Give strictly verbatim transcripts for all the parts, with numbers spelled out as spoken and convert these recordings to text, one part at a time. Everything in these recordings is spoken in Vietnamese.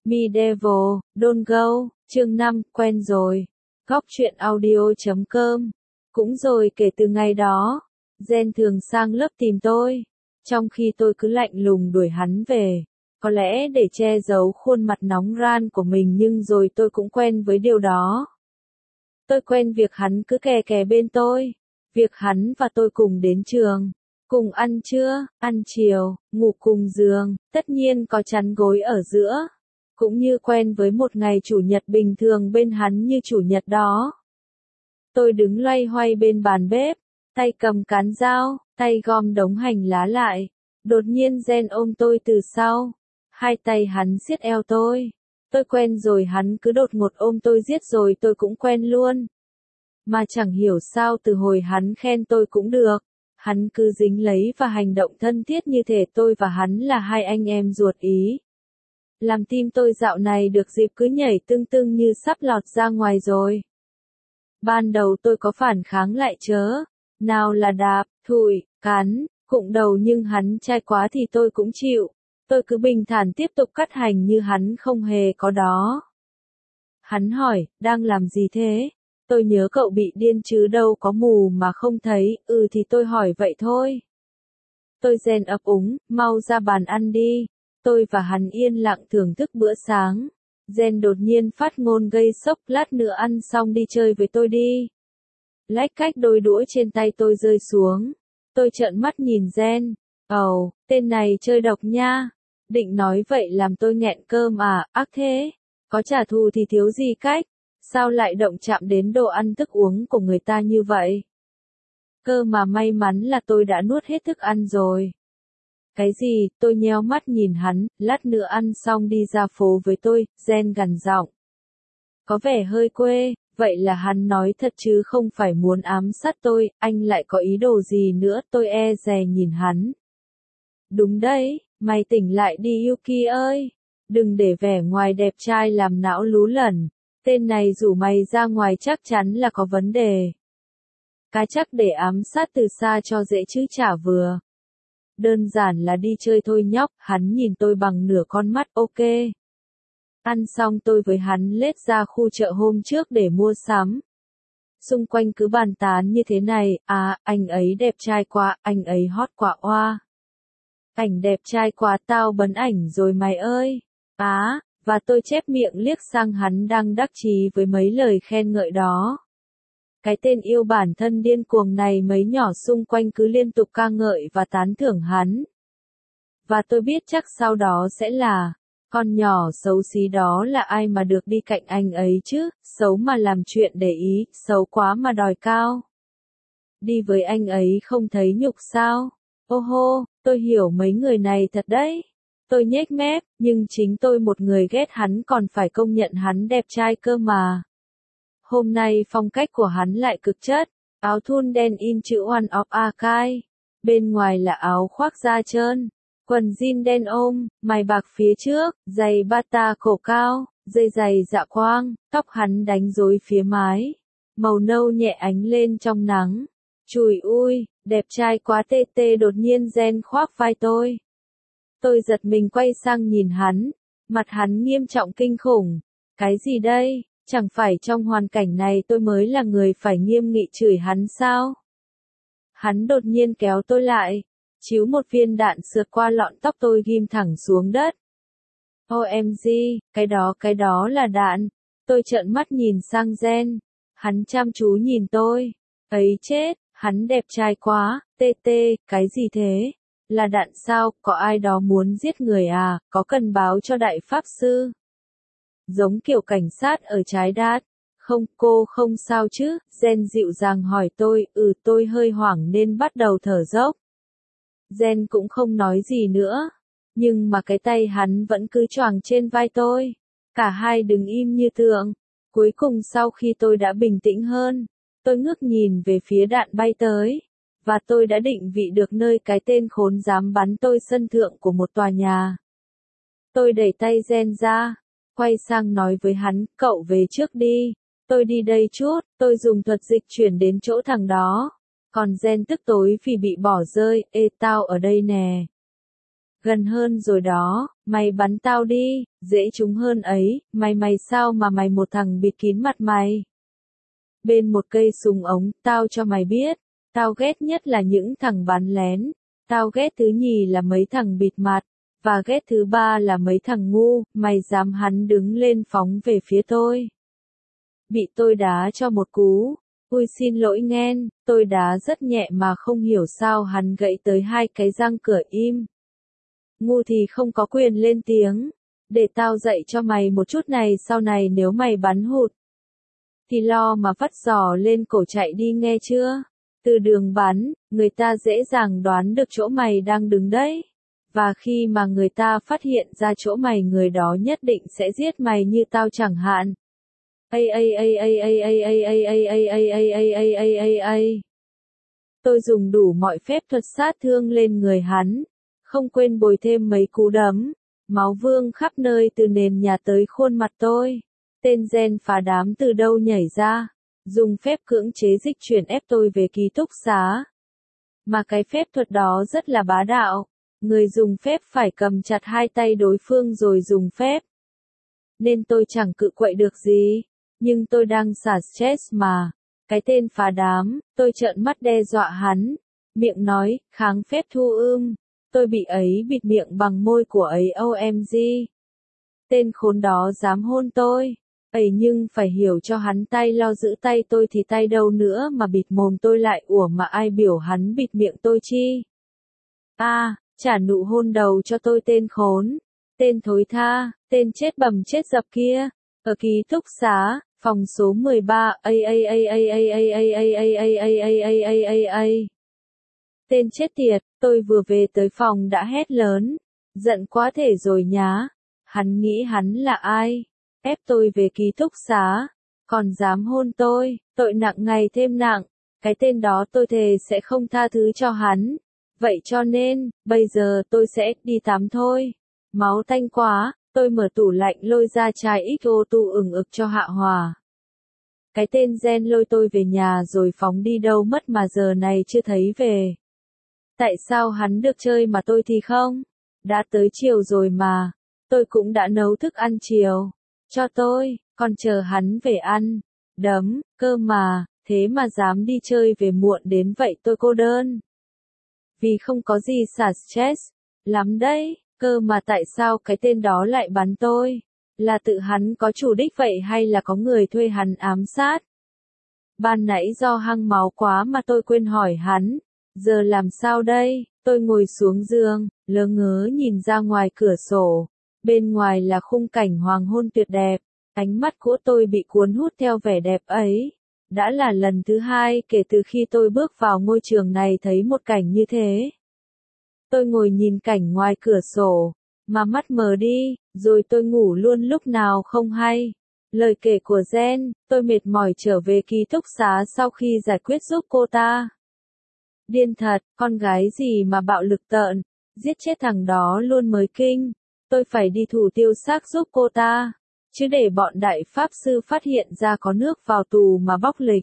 Medieval, Don't Go, chương năm, quen rồi. Góc truyện audio chấm com. Cũng rồi kể từ ngày đó, Gen thường sang lớp tìm tôi, trong khi tôi cứ lạnh lùng đuổi hắn về. Có lẽ để che giấu khuôn mặt nóng ran của mình, nhưng rồi tôi cũng quen với điều đó. Tôi quen việc hắn cứ kè kè bên tôi, việc hắn và tôi cùng đến trường, cùng ăn trưa, ăn chiều, ngủ cùng giường, tất nhiên có chăn gối ở giữa. Cũng như quen với một ngày chủ nhật bình thường bên hắn như chủ nhật đó. Tôi đứng loay hoay bên bàn bếp, tay cầm cán dao, tay gom đống hành lá lại. Đột nhiên Gen ôm tôi từ sau. Hai tay hắn siết eo tôi. Tôi quen rồi, hắn cứ đột ngột ôm tôi giết rồi tôi cũng quen luôn. Mà chẳng hiểu sao từ hồi hắn khen tôi cũng được, hắn cứ dính lấy và hành động thân thiết như thể tôi và hắn là hai anh em ruột ý. Làm tim tôi dạo này được dịp cứ nhảy tưng tưng như sắp lọt ra ngoài rồi. Ban đầu tôi có phản kháng lại chớ, nào là đạp, thụi, cắn, cụng đầu, nhưng hắn trai quá thì tôi cũng chịu. Tôi cứ bình thản tiếp tục cắt hành như hắn không hề có đó. Hắn hỏi, đang làm gì thế? Tôi nhớ cậu bị điên chứ đâu có mù mà không thấy, ừ thì tôi hỏi vậy thôi. Tôi Gen ấp úng, mau ra bàn ăn đi. Tôi và hắn yên lặng thưởng thức bữa sáng. Gen đột nhiên phát ngôn gây sốc, lát nữa ăn xong đi chơi với tôi đi. Lách cách đôi đũa trên tay tôi rơi xuống. Tôi trợn mắt nhìn Gen. Ồ, oh, tên này chơi độc nha. Định nói vậy làm tôi nghẹn cơm à, ác thế. Có trả thù thì thiếu gì cách. Sao lại động chạm đến đồ ăn thức uống của người ta như vậy? Cơ mà may mắn là tôi đã nuốt hết thức ăn rồi. Cái gì, tôi nheo mắt nhìn hắn, lát nữa ăn xong đi ra phố với tôi, Gen gằn giọng. Có vẻ hơi quê, vậy là hắn nói thật chứ không phải muốn ám sát tôi, anh lại có ý đồ gì nữa, tôi e dè nhìn hắn. Đúng đấy, mày tỉnh lại đi Yuki ơi, đừng để vẻ ngoài đẹp trai làm não lú lẫn, tên này rủ mày ra ngoài chắc chắn là có vấn đề. Cá chắc để ám sát từ xa cho dễ chứ chả vừa. Đơn giản là đi chơi thôi nhóc, hắn nhìn tôi bằng nửa con mắt, ok. Ăn xong tôi với hắn lết ra khu chợ hôm trước để mua sắm. Xung quanh cứ bàn tán như thế này, à, anh ấy đẹp trai quá, anh ấy hot quá oa. Ảnh đẹp trai quá tao bấn ảnh rồi mày ơi. Á, và tôi chép miệng liếc sang hắn đang đắc chí với mấy lời khen ngợi đó. Cái tên yêu bản thân điên cuồng này mấy nhỏ xung quanh cứ liên tục ca ngợi và tán thưởng hắn. Và tôi biết chắc sau đó sẽ là, con nhỏ xấu xí đó là ai mà được đi cạnh anh ấy chứ, xấu mà làm chuyện để ý, xấu quá mà đòi cao. Đi với anh ấy không thấy nhục sao? Ô hô, tôi hiểu mấy người này thật đấy. Tôi nhếch mép, nhưng chính tôi một người ghét hắn còn phải công nhận hắn đẹp trai cơ mà. Hôm nay phong cách của hắn lại cực chất, áo thun đen in chữ One of a kind, bên ngoài là áo khoác da trơn, quần jean đen ôm, mày bạc phía trước, giày bata cổ cao, dây giày dạ quang, tóc hắn đánh rối phía mái, màu nâu nhẹ ánh lên trong nắng. Chùi ui, đẹp trai quá tê tê, đột nhiên Gen khoác vai tôi. Tôi giật mình quay sang nhìn hắn, mặt hắn nghiêm trọng kinh khủng. Cái gì đây? Chẳng phải trong hoàn cảnh này tôi mới là người phải nghiêm nghị chửi hắn sao? Hắn đột nhiên kéo tôi lại, chiếu một viên đạn sượt qua lọn tóc tôi ghim thẳng xuống đất. ô em giê, cái đó cái đó là đạn. Tôi trợn mắt nhìn sang Gen. Hắn chăm chú nhìn tôi. Ấy chết, hắn đẹp trai quá, tê tê, cái gì thế? Là đạn sao, có ai đó muốn giết người à, có cần báo cho đại pháp sư? Giống kiểu cảnh sát ở trái đát. Không, cô không sao chứ, Gen dịu dàng hỏi tôi, ừ tôi hơi hoảng nên bắt đầu thở dốc. Gen cũng không nói gì nữa, nhưng mà cái tay hắn vẫn cứ choàng trên vai tôi. Cả hai đứng im như tượng. Cuối cùng sau khi tôi đã bình tĩnh hơn, tôi ngước nhìn về phía đạn bay tới, và tôi đã định vị được nơi cái tên khốn dám bắn tôi sân thượng của một tòa nhà. Tôi đẩy tay Gen ra, quay sang nói với hắn, cậu về trước đi, tôi đi đây chút, tôi dùng thuật dịch chuyển đến chỗ thằng đó. Còn Gen tức tối vì bị bỏ rơi, ê tao ở đây nè. Gần hơn rồi đó, mày bắn tao đi, dễ trúng hơn ấy, mày mày sao mà mày một thằng bịt kín mặt mày. Bên một cây súng ống, tao cho mày biết, tao ghét nhất là những thằng bắn lén, tao ghét thứ nhì là mấy thằng bịt mặt, và ghét thứ ba là mấy thằng ngu, mày dám. Hắn đứng lên phóng về phía tôi. Bị tôi đá cho một cú. Ui xin lỗi nghen, tôi đá rất nhẹ mà không hiểu sao hắn gãy tới hai cái răng cửa im. Ngu thì không có quyền lên tiếng. Để tao dạy cho mày một chút này, sau này nếu mày bắn hụt thì lo mà vắt giò lên cổ chạy đi nghe chưa? Từ đường bắn, người ta dễ dàng đoán được chỗ mày đang đứng đấy. Và khi mà người ta phát hiện ra chỗ mày, người đó nhất định sẽ giết mày như tao chẳng hạn. Ây ây ây ây ây ây ây ây ây ây ây ây ây ây ây ây ây. Tôi dùng đủ mọi phép thuật sát thương lên người hắn, không quên bồi thêm mấy cú đấm. Máu vương khắp nơi từ nền nhà tới khuôn mặt tôi. Tên gen phá đám từ đâu nhảy ra, dùng phép cưỡng chế dịch chuyển ép tôi về ký túc xá. Mà cái phép thuật đó rất là bá đạo. Người dùng phép phải cầm chặt hai tay đối phương rồi dùng phép. Nên tôi chẳng cự quậy được gì. Nhưng tôi đang xả stress mà. Cái tên phá đám, tôi trợn mắt đe dọa hắn. Miệng nói, kháng phép thu ưm. Tôi bị ấy bịt miệng bằng môi của ấy o em giê. Tên khốn đó dám hôn tôi. Ấy nhưng phải hiểu cho hắn tay lo giữ tay tôi thì tay đâu nữa mà bịt mồm tôi lại. Ủa mà ai biểu hắn bịt miệng tôi chi? A, à, trả nụ hôn đầu cho tôi tên khốn. Tên thối tha, tên chết bầm chết dập kia. Ở ký túc xá, phòng số mười ba, a a a a a a a a a a a a a a a. Tên chết tiệt, tôi vừa về tới phòng đã hét lớn. Giận quá thể rồi nhá. Hắn nghĩ hắn là ai? Ép tôi về ký túc xá. Còn dám hôn tôi, tội nặng ngày thêm nặng. Cái tên đó tôi thề sẽ không tha thứ cho hắn. Vậy cho nên, bây giờ tôi sẽ đi tắm thôi. Máu tanh quá, tôi mở tủ lạnh lôi ra chai ích ô tu ừng ực cho hạ hòa. Cái tên gen lôi tôi về nhà rồi phóng đi đâu mất mà giờ này chưa thấy về. Tại sao hắn được chơi mà tôi thì không? Đã tới chiều rồi mà. Tôi cũng đã nấu thức ăn chiều. Cho tôi, còn chờ hắn về ăn. Đấm, cơ mà, thế mà dám đi chơi về muộn đến vậy tôi cô đơn. Vì không có gì xả stress. Lắm đấy, cơ mà tại sao cái tên đó lại bắn tôi? Là tự hắn có chủ đích vậy hay là có người thuê hắn ám sát? Ban nãy do hăng máu quá mà tôi quên hỏi hắn. Giờ làm sao đây? Tôi ngồi xuống giường, lơ ngớ nhìn ra ngoài cửa sổ. Bên ngoài là khung cảnh hoàng hôn tuyệt đẹp. Ánh mắt của tôi bị cuốn hút theo vẻ đẹp ấy. Đã là lần thứ hai kể từ khi tôi bước vào ngôi trường này thấy một cảnh như thế. Tôi ngồi nhìn cảnh ngoài cửa sổ, mà mắt mờ đi, rồi tôi ngủ luôn lúc nào không hay. Lời kể của Gen, tôi mệt mỏi trở về ký túc xá sau khi giải quyết giúp cô ta. Điên thật, con gái gì mà bạo lực tợn, giết chết thằng đó luôn mới kinh. Tôi phải đi thủ tiêu xác giúp cô ta, chứ để bọn đại pháp sư phát hiện ra có nước vào tù mà bóc lịch.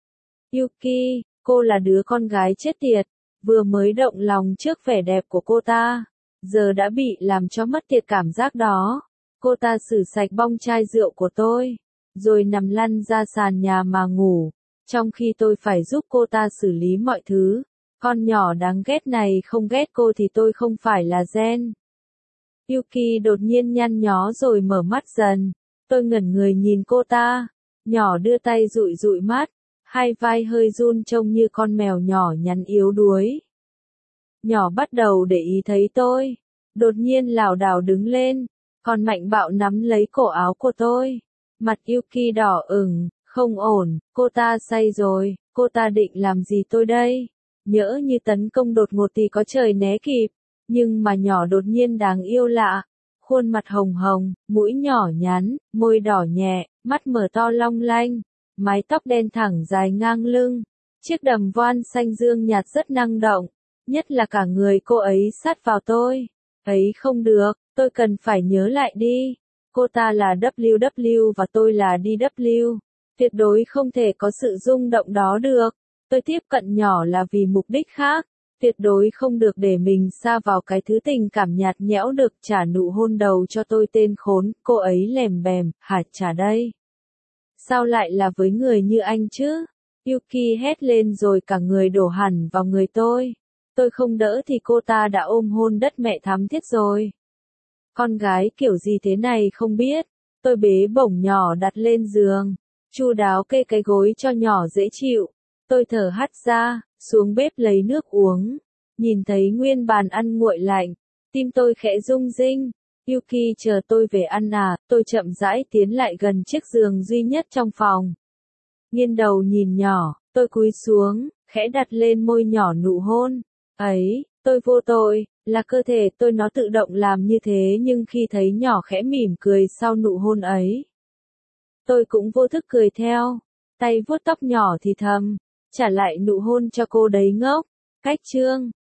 Yuki, cô là đứa con gái chết tiệt, vừa mới động lòng trước vẻ đẹp của cô ta, giờ đã bị làm cho mất tiệt cảm giác đó. Cô ta xử sạch bong chai rượu của tôi, rồi nằm lăn ra sàn nhà mà ngủ, trong khi tôi phải giúp cô ta xử lý mọi thứ. Con nhỏ đáng ghét này không ghét cô thì tôi không phải là Gen. Yuki đột nhiên nhăn nhó rồi mở mắt dần. Tôi ngẩn người nhìn cô ta. Nhỏ đưa tay dụi dụi mắt. Hai vai hơi run trông như con mèo nhỏ nhắn yếu đuối. Nhỏ bắt đầu để ý thấy tôi. Đột nhiên lảo đảo đứng lên. Còn mạnh bạo nắm lấy cổ áo của tôi. Mặt Yuki đỏ ửng, không ổn, cô ta say rồi, cô ta định làm gì tôi đây? Nhỡ như tấn công đột ngột thì có trời né kịp. Nhưng mà nhỏ đột nhiên đáng yêu lạ. Khuôn mặt hồng hồng, mũi nhỏ nhắn, môi đỏ nhẹ, mắt mở to long lanh. Mái tóc đen thẳng dài ngang lưng. Chiếc đầm voan xanh dương nhạt rất năng động. Nhất là cả người cô ấy sát vào tôi. Ấy không được, tôi cần phải nhớ lại đi. Cô ta là W W và tôi là D W. Tuyệt đối không thể có sự rung động đó được. Tôi tiếp cận nhỏ là vì mục đích khác. Tuyệt đối không được để mình sa vào cái thứ tình cảm nhạt nhẽo được trả nụ hôn đầu cho tôi tên khốn, cô ấy lèm bèm, hả trả đây. Sao lại là với người như anh chứ? Yuki hét lên rồi cả người đổ hẳn vào người tôi. Tôi không đỡ thì cô ta đã ôm hôn đất mẹ thắm thiết rồi. Con gái kiểu gì thế này không biết. Tôi bế bổng nhỏ đặt lên giường. Chu đáo kê cái gối cho nhỏ dễ chịu. Tôi thở hắt ra, xuống bếp lấy nước uống. Nhìn thấy nguyên bàn ăn nguội lạnh. Tim tôi khẽ rung rinh. Yuki chờ tôi về ăn à, tôi chậm rãi tiến lại gần chiếc giường duy nhất trong phòng. Nghiêng đầu nhìn nhỏ, tôi cúi xuống, khẽ đặt lên môi nhỏ nụ hôn. Ấy, tôi vô tội, là cơ thể tôi nó tự động làm như thế nhưng khi thấy nhỏ khẽ mỉm cười sau nụ hôn ấy. Tôi cũng vô thức cười theo, tay vuốt tóc nhỏ thì thầm, trả lại nụ hôn cho cô đấy ngốc. Cách chương